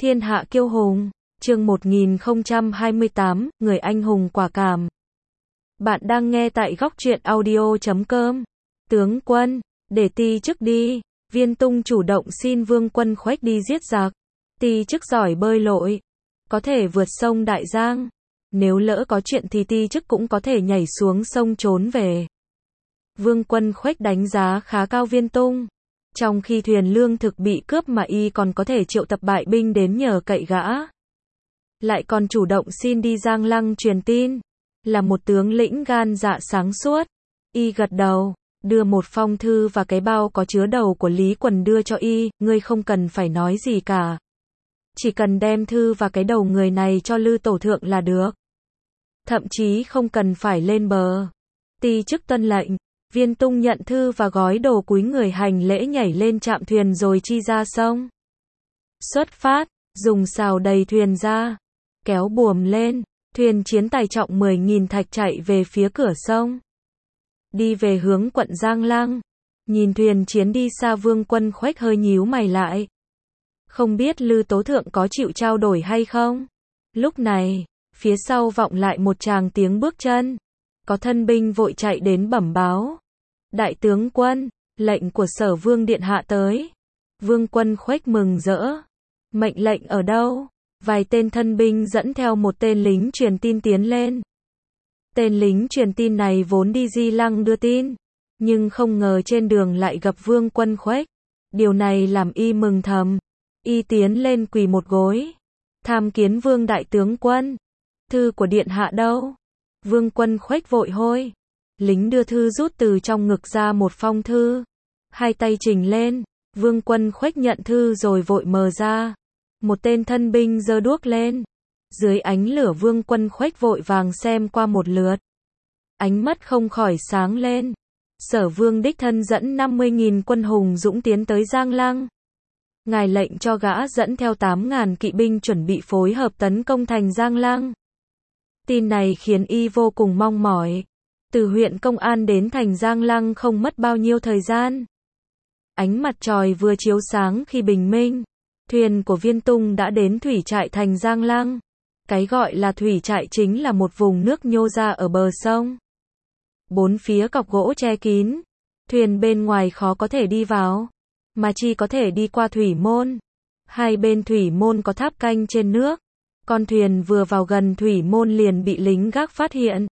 Thiên hạ kiêu hùng, chương 1028, người anh hùng quả cảm. Bạn đang nghe tại góc truyện audio.com. Tướng quân, để ti chức đi. Viên Tung chủ động xin Vương Quân Khuếch đi giết giặc. Ti chức giỏi bơi lội, có thể vượt sông Đại Giang. Nếu lỡ có chuyện thì ti chức cũng có thể nhảy xuống sông trốn về. Vương Quân Khuếch đánh giá khá cao Viên Tung. Trong khi thuyền lương thực bị cướp mà y còn có thể triệu tập bại binh đến nhờ cậy gã. Lại còn chủ động xin đi Giang Lăng truyền tin. Là một tướng lĩnh gan dạ sáng suốt. Y gật đầu, đưa một phong thư và cái bao có chứa đầu của Lý Quần đưa cho y. Ngươi không cần phải nói gì cả. Chỉ cần đem thư và cái đầu người này cho Lư Tổ Thượng là được. Thậm chí không cần phải lên bờ. Ti chức tuân lệnh. Viên Tung nhận thư và gói đồ cúi người hành lễ nhảy lên trạm thuyền rồi chi ra sông. Xuất phát, dùng xào đầy thuyền ra, kéo buồm lên, thuyền chiến tài trọng 10.000 thạch chạy về phía cửa sông. Đi về hướng quận Giang Lăng, nhìn thuyền chiến đi xa Vương Quân Khuếch hơi nhíu mày lại. Không biết Lư Tố Thượng có chịu trao đổi hay không? Lúc này, phía sau vọng lại một tràng tiếng bước chân. Có thân binh vội chạy đến bẩm báo. Đại tướng quân, lệnh của Sở Vương Điện Hạ tới. Vương Quân Khuếch mừng rỡ. Mệnh lệnh ở đâu? Vài tên thân binh dẫn theo một tên lính truyền tin tiến lên. Tên lính truyền tin này vốn đi Di Lăng đưa tin, nhưng không ngờ trên đường lại gặp Vương Quân Khuếch. Điều này làm y mừng thầm. Y tiến lên quỳ một gối. Tham kiến Vương Đại tướng quân. Thư của Điện Hạ đâu? Vương Quân Khuếch vội hôi. Lính đưa thư rút từ trong ngực ra một phong thư. Hai tay trình lên. Vương Quân Khuếch nhận thư rồi vội mở ra. Một tên thân binh giơ đuốc lên. Dưới ánh lửa Vương Quân Khuếch vội vàng xem qua một lượt. Ánh mắt không khỏi sáng lên. Sở Vương đích thân dẫn 50.000 quân hùng dũng tiến tới Giang Lăng. Ngài lệnh cho gã dẫn theo 8.000 kỵ binh chuẩn bị phối hợp tấn công thành Giang Lăng. Tin này khiến y vô cùng mong mỏi. Từ huyện Công An đến thành Giang Lăng không mất bao nhiêu thời gian. Ánh mặt trời vừa chiếu sáng khi bình minh. Thuyền của Viên Tung đã đến thủy trại thành Giang Lăng. Cái gọi là thủy trại chính là một vùng nước nhô ra ở bờ sông. Bốn phía cọc gỗ che kín. Thuyền bên ngoài khó có thể đi vào, mà chỉ có thể đi qua thủy môn. Hai bên thủy môn có tháp canh trên nước. Con thuyền vừa vào gần thủy môn liền bị lính gác phát hiện.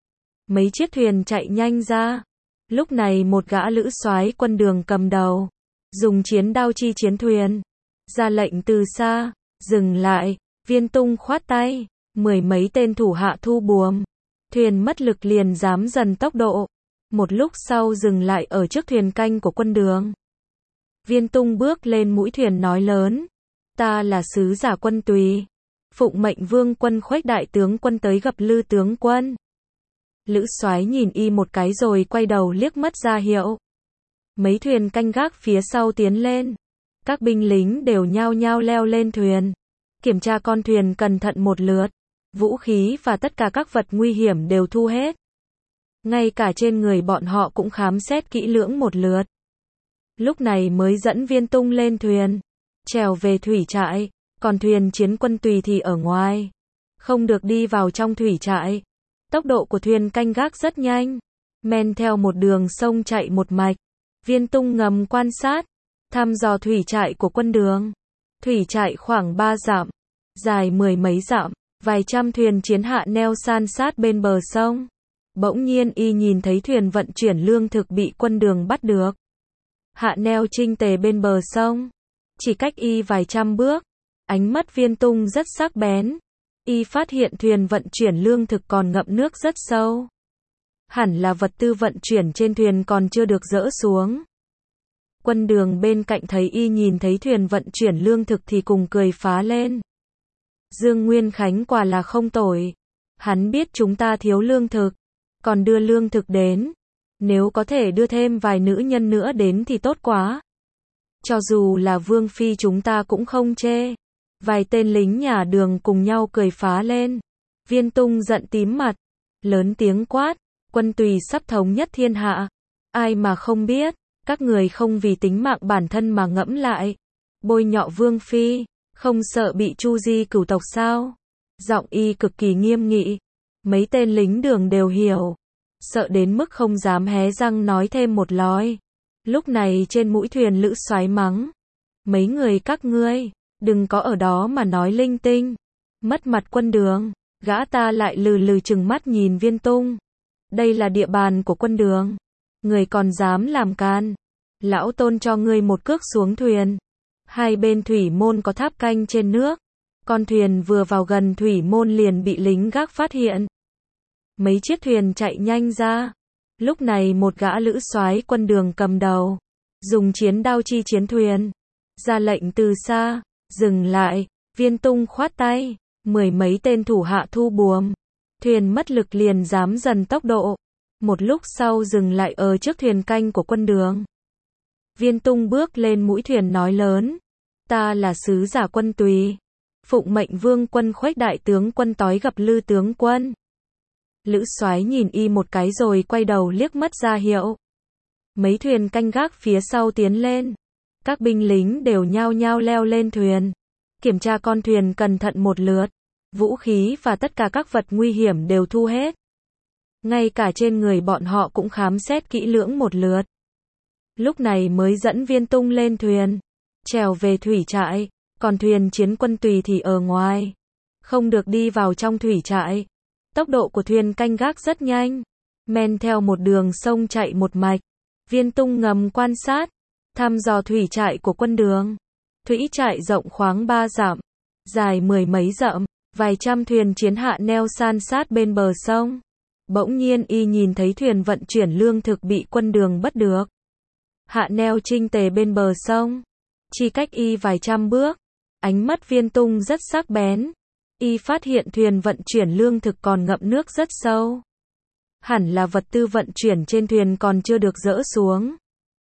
Mấy chiếc thuyền chạy nhanh ra. Lúc này một gã lữ soái quân Đường cầm đầu, dùng chiến đao chi chiến thuyền, ra lệnh từ xa, dừng lại. Viên Tung khoát tay, 10 mấy tên thủ hạ thu buồm. Thuyền mất lực liền giảm dần tốc độ. Một lúc sau dừng lại ở trước thuyền canh của quân Đường. Viên Tung bước lên mũi thuyền nói lớn. Ta là sứ giả quân Tùy. Phụng mệnh Vương Quân Khuếch đại tướng quân tới gặp Lư tướng quân. Lữ soái nhìn y một cái rồi quay đầu liếc mắt ra hiệu. Mấy thuyền canh gác phía sau tiến lên. Các binh lính đều nhao nhao leo lên thuyền. Kiểm tra con thuyền cẩn thận một lượt. Vũ khí và tất cả các vật nguy hiểm đều thu hết. Ngay cả trên người bọn họ cũng khám xét kỹ lưỡng một lượt. Lúc này mới dẫn Viên Tung lên thuyền. Trèo về thủy trại. Còn thuyền chiến quân Tùy thì ở ngoài. Không được đi vào trong thủy trại. Tốc độ của thuyền canh gác rất nhanh. Men theo một đường sông chạy một mạch. Viên Tung ngầm quan sát. Thăm dò thủy trại của quân Đường. Thủy trại khoảng 3 dặm. Dài 10 mấy dặm. Vài trăm thuyền chiến hạ neo san sát bên bờ sông. Bỗng nhiên y nhìn thấy thuyền vận chuyển lương thực bị quân Đường bắt được. Hạ neo chinh tề bên bờ sông. Chỉ cách y vài trăm bước. Ánh mắt Viên Tung rất sắc bén. Y phát hiện thuyền vận chuyển lương thực còn ngậm nước rất sâu. Hẳn là vật tư vận chuyển trên thuyền còn chưa được dỡ xuống. Quân Đường bên cạnh thấy y nhìn thấy thuyền vận chuyển lương thực thì cùng cười phá lên. Dương Nguyên Khánh quả là không tồi. Hắn biết chúng ta thiếu lương thực, còn đưa lương thực đến. Nếu có thể đưa thêm vài nữ nhân nữa đến thì tốt quá. Cho dù là Vương Phi chúng ta cũng không chê. Vài tên lính nhà Đường cùng nhau cười phá lên. Viên Tung giận tím mặt, lớn tiếng quát. Quân Tùy sắp thống nhất thiên hạ. Ai mà không biết, các người không vì tính mạng bản thân mà ngẫm lại. Bôi nhọ Vương Phi, Không sợ bị Chu Di cửu tộc sao? Giọng y cực kỳ nghiêm nghị. Mấy tên lính đường đều hiểu. Sợ đến mức không dám hé răng nói thêm một lời. Lúc này trên mũi thuyền Lữ Soái mắng. Mấy người các ngươi, đừng có ở đó mà nói linh tinh. Mất mặt quân đường. Gã ta lại lừ lừ trừng mắt nhìn Viên Tung. Đây là địa bàn của quân đường. Người còn dám làm can. Lão Tôn cho ngươi một cước xuống thuyền. Hai bên thủy môn có tháp canh trên nước. Con thuyền vừa vào gần thủy môn liền bị lính gác phát hiện. Mấy chiếc thuyền chạy nhanh ra. Lúc này một gã Lữ Soái quân đường cầm đầu. Dùng chiến đao chi chiến thuyền. Ra lệnh từ xa. Dừng lại. Viên Tung khoát tay. Mười mấy tên thủ hạ thu buồm. Thuyền mất lực liền giảm dần tốc độ. Một lúc sau dừng lại ở trước thuyền canh của quân đường. Viên Tung bước lên mũi thuyền nói lớn. Ta là sứ giả quân Tùy. Phụng mệnh Vương quân Khuếch đại tướng quân tối gặp Lư tướng quân. Lữ Soái nhìn y một cái rồi quay đầu liếc mắt ra hiệu. Mấy thuyền canh gác phía sau tiến lên. Các binh lính đều nhao nhao leo lên thuyền. Kiểm tra con thuyền cẩn thận một lượt. Vũ khí và tất cả các vật nguy hiểm đều thu hết. Ngay cả trên người bọn họ cũng khám xét kỹ lưỡng một lượt. Lúc này mới dẫn Viên Tung lên thuyền. Trèo về thủy trại. Còn thuyền chiến quân Tùy thì ở ngoài. Không được đi vào trong thủy trại. Tốc độ của thuyền canh gác rất nhanh. Men theo một đường sông chạy một mạch. Viên Tung ngầm quan sát. Thăm dò thủy trại của quân đường. Thủy trại rộng khoáng 3 dặm. Dài 10 mấy dặm. Vài trăm thuyền chiến hạ neo san sát bên bờ sông. Bỗng nhiên y nhìn thấy thuyền vận chuyển lương thực bị quân đường bắt được. Hạ neo chinh tề bên bờ sông. Chỉ cách y vài trăm bước. Ánh mắt Viên Tung rất sắc bén. Y phát hiện thuyền vận chuyển lương thực còn ngậm nước rất sâu. Hẳn là vật tư vận chuyển trên thuyền còn chưa được dỡ xuống.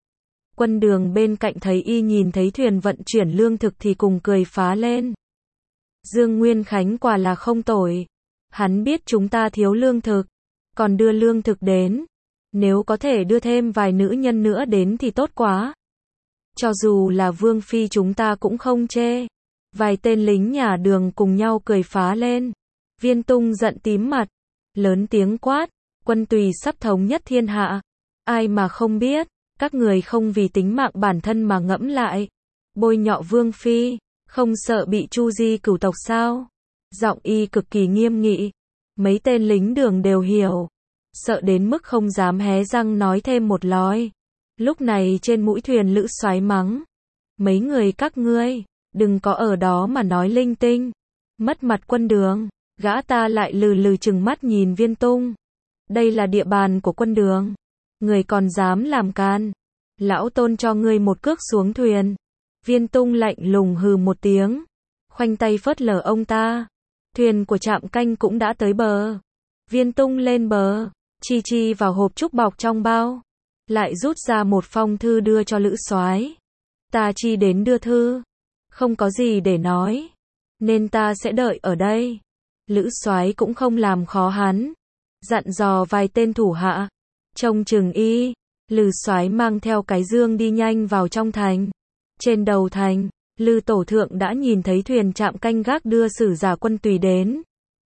Quân đường bên cạnh thấy y nhìn thấy thuyền vận chuyển lương thực thì cùng cười phá lên. Dương Nguyên Khánh quả là không tồi. Hắn biết chúng ta thiếu lương thực. Còn đưa lương thực đến. Nếu có thể đưa thêm vài nữ nhân nữa đến thì tốt quá. Cho dù là Vương Phi chúng ta cũng không chê. Vài tên lính nhà đường cùng nhau cười phá lên. Viên Tung giận tím mặt. Lớn tiếng quát. Quân Tùy sắp thống nhất thiên hạ. Ai mà không biết. Các người không vì tính mạng bản thân mà ngẫm lại. Bôi nhọ Vương Phi. Không sợ bị Chu Di cửu tộc sao? Giọng y cực kỳ nghiêm nghị. Mấy tên lính đường đều hiểu. Sợ đến mức không dám hé răng nói thêm một lời. Lúc này trên mũi thuyền Lữ Soái mắng. Mấy người các ngươi, đừng có ở đó mà nói linh tinh. Mất mặt quân đường. Gã ta lại lừ lừ trừng mắt nhìn Viên Tung. Đây là địa bàn của quân đường. Người còn dám làm can. Lão Tôn cho ngươi một cước xuống thuyền. Viên Tung lạnh lùng hừ một tiếng. Khoanh tay phớt lờ ông ta. Thuyền của trạm canh cũng đã tới bờ. Viên Tung lên bờ. Chi chi vào hộp trúc bọc trong bao. Lại rút ra một phong thư đưa cho Lữ Soái. Ta chi đến đưa thư. Không có gì để nói. Nên ta sẽ đợi ở đây. Lữ Soái cũng không làm khó hắn. Dặn dò vài tên thủ hạ. Trông chừng y. Lữ Soái mang theo cái dương đi nhanh vào trong thành. Trên đầu thành, Lư Tổ Thượng đã nhìn thấy thuyền trạm canh gác đưa sử giả quân Tùy đến.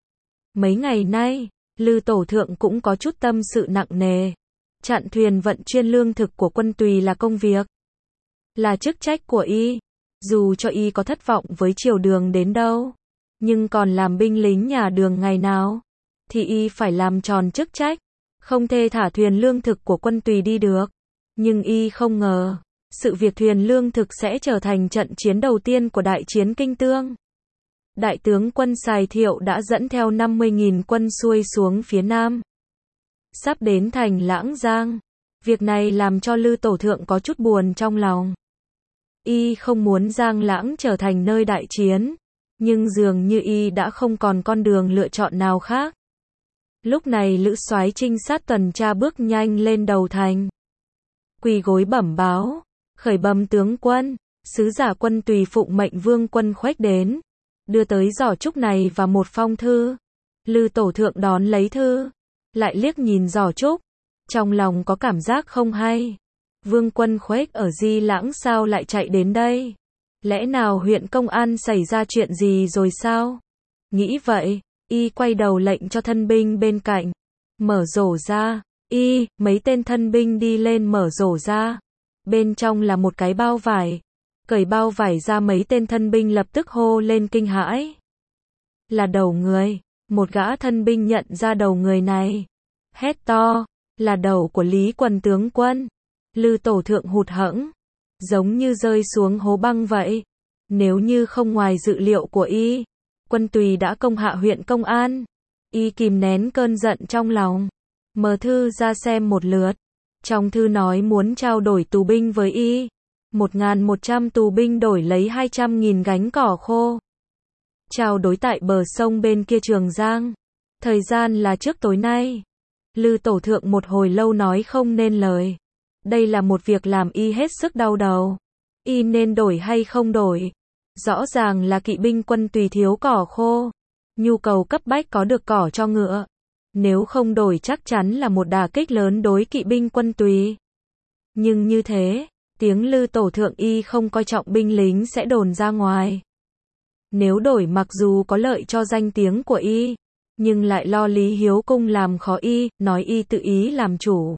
Mấy ngày nay, Lư Tổ Thượng cũng có chút tâm sự nặng nề. Chặn thuyền vận chuyển lương thực của quân Tùy là công việc. Là chức trách của y. Dù cho y có thất vọng với triều đường đến đâu. Nhưng còn làm binh lính nhà đường ngày nào. Thì y phải làm tròn chức trách. Không thể thả thuyền lương thực của quân Tùy đi được. Nhưng y không ngờ. Sự việc thuyền lương thực sẽ trở thành trận chiến đầu tiên của đại chiến Kinh Tương. Đại tướng quân Sài Thiệu đã dẫn theo 50.000 quân xuôi xuống phía nam. Sắp đến thành Lãng Giang. Việc này làm cho Lư Tổ Thượng có chút buồn trong lòng. Y không muốn Giang Lãng trở thành nơi đại chiến. Nhưng dường như y đã không còn con đường lựa chọn nào khác. Lúc này Lữ Soái trinh sát tuần tra bước nhanh lên đầu thành. Quỳ gối bẩm báo. Khởi bẩm tướng quân, sứ giả quân Tùy phụng mệnh Vương quân Khuếch đến, đưa tới giỏ trúc này và một phong thư. Lư Tổ Thượng đón lấy thư, lại liếc nhìn giỏ trúc, trong lòng có cảm giác không hay. Vương quân Khuếch ở Di Lãng sao lại chạy đến đây? Lẽ nào huyện công an xảy ra chuyện gì rồi sao? Nghĩ vậy, y quay đầu lệnh cho thân binh bên cạnh. Mở rổ ra, mấy tên thân binh đi lên mở rổ ra. Bên trong là một cái bao vải. Cởi bao vải ra mấy tên thân binh lập tức hô lên kinh hãi. Là đầu người, một gã thân binh nhận ra đầu người này. Hét to, là đầu của Lý Quần tướng quân. Lư Tổ Thượng hụt hẫng, giống như rơi xuống hố băng vậy. Nếu như không ngoài dự liệu của y, Quân Tùy đã công hạ huyện công an. Y kìm nén cơn giận trong lòng, mở thư ra xem một lượt. Trong thư nói muốn trao đổi tù binh với y. 1.100 tù binh đổi lấy 200.000 gánh cỏ khô. Trao đổi tại bờ sông bên kia Trường Giang. Thời gian là trước tối nay. Lư Tổ Thượng một hồi lâu nói không nên lời. Đây là một việc làm y hết sức đau đầu. Y nên đổi hay không đổi? Rõ ràng là kỵ binh Quân Tùy thiếu cỏ khô. Nhu cầu cấp bách có được cỏ cho ngựa. Nếu không đổi chắc chắn là một đả kích lớn đối kỵ binh Quân Tùy. Nhưng như thế, tiếng Lư Tổ Thượng y không coi trọng binh lính sẽ đồn ra ngoài. Nếu đổi mặc dù có lợi cho danh tiếng của y, nhưng lại lo Lý Hiếu Cung làm khó y, nói y tự ý làm chủ.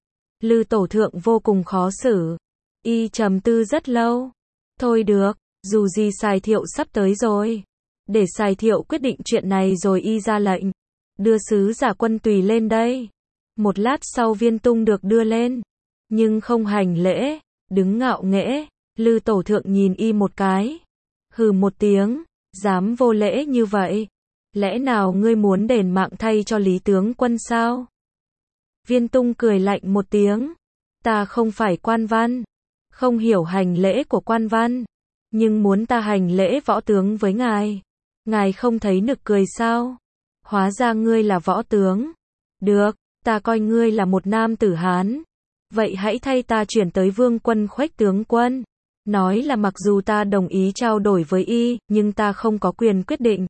Lư Tổ Thượng vô cùng khó xử. Y trầm tư rất lâu. Thôi được, dù gì Sài Thiệu sắp tới rồi. Để Sài Thiệu quyết định chuyện này rồi y ra lệnh. Đưa sứ giả Quân Tùy lên đây. Một lát sau Viên Tung được đưa lên. Nhưng không hành lễ, đứng ngạo nghễ. Lư Tổ Thượng nhìn y một cái. Hừ một tiếng, dám vô lễ như vậy. Lẽ nào ngươi muốn đền mạng thay cho Lý tướng quân sao? Viên Tung cười lạnh một tiếng. Ta không phải quan văn. Không hiểu hành lễ của quan văn. Nhưng muốn ta hành lễ võ tướng với ngài. Ngài không thấy nực cười sao? Hóa ra ngươi là võ tướng. Được, ta coi ngươi là một nam tử Hán. Vậy hãy thay ta chuyển tới Vương Quân Khuếch tướng quân. Nói là mặc dù ta đồng ý trao đổi với y, nhưng ta không có quyền quyết định.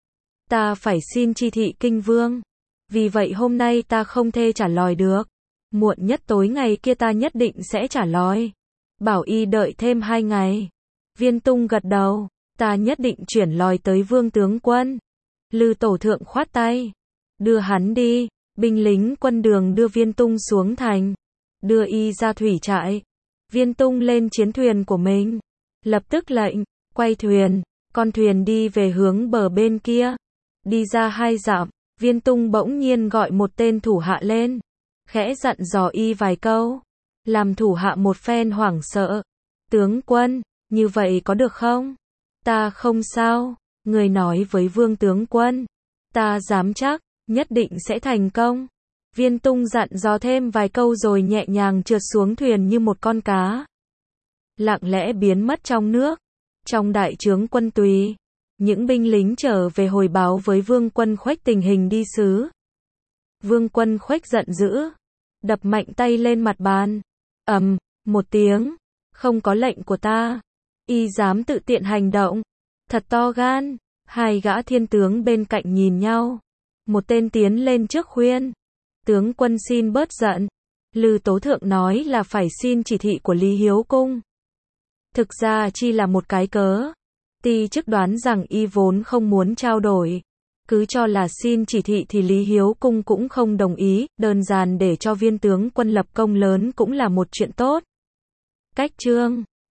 Ta phải xin chi thị kinh vương. Vì vậy hôm nay ta không thể trả lời được. Muộn nhất tối ngày kia ta nhất định sẽ trả lời. Bảo y đợi thêm 2 ngày. Viên Tung gật đầu. Ta nhất định chuyển lời tới Vương tướng quân. Lư Tổ Thượng khoát tay. Đưa hắn đi. Binh lính quân đường đưa Viên Tung xuống thành. Đưa y ra thủy trại. Viên Tung lên chiến thuyền của mình. Lập tức lệnh, quay thuyền. Con thuyền đi về hướng bờ bên kia. Đi ra 2 dặm, Viên Tung bỗng nhiên gọi một tên thủ hạ lên. Khẽ dặn dò y vài câu. Làm thủ hạ một phen hoảng sợ. Tướng quân, như vậy có được không? Ta không sao. Người nói với Vương tướng quân. Ta dám chắc, nhất định sẽ thành công. Viên Tung dặn dò thêm vài câu rồi nhẹ nhàng trượt xuống thuyền như một con cá. Lặng lẽ biến mất trong nước. Trong đại trướng Quân Tùy, những binh lính trở về hồi báo với Vương Quân Khuếch tình hình đi sứ. Vương Quân Khuếch giận dữ, đập mạnh tay lên mặt bàn. Ầm, một tiếng, không có lệnh của ta, y dám tự tiện hành động, thật to gan. 2 gã thiên tướng bên cạnh nhìn nhau. Một tên tiến lên trước khuyên. Tướng quân xin bớt giận. Lư Tố Thượng nói là phải xin chỉ thị của Lý Hiếu Cung. Thực ra chỉ là một cái cớ. Ti chức đoán rằng y vốn không muốn trao đổi. Cứ cho là xin chỉ thị thì Lý Hiếu Cung cũng không đồng ý. Đơn giản để cho Viên tướng quân lập công lớn cũng là một chuyện tốt. Cách chương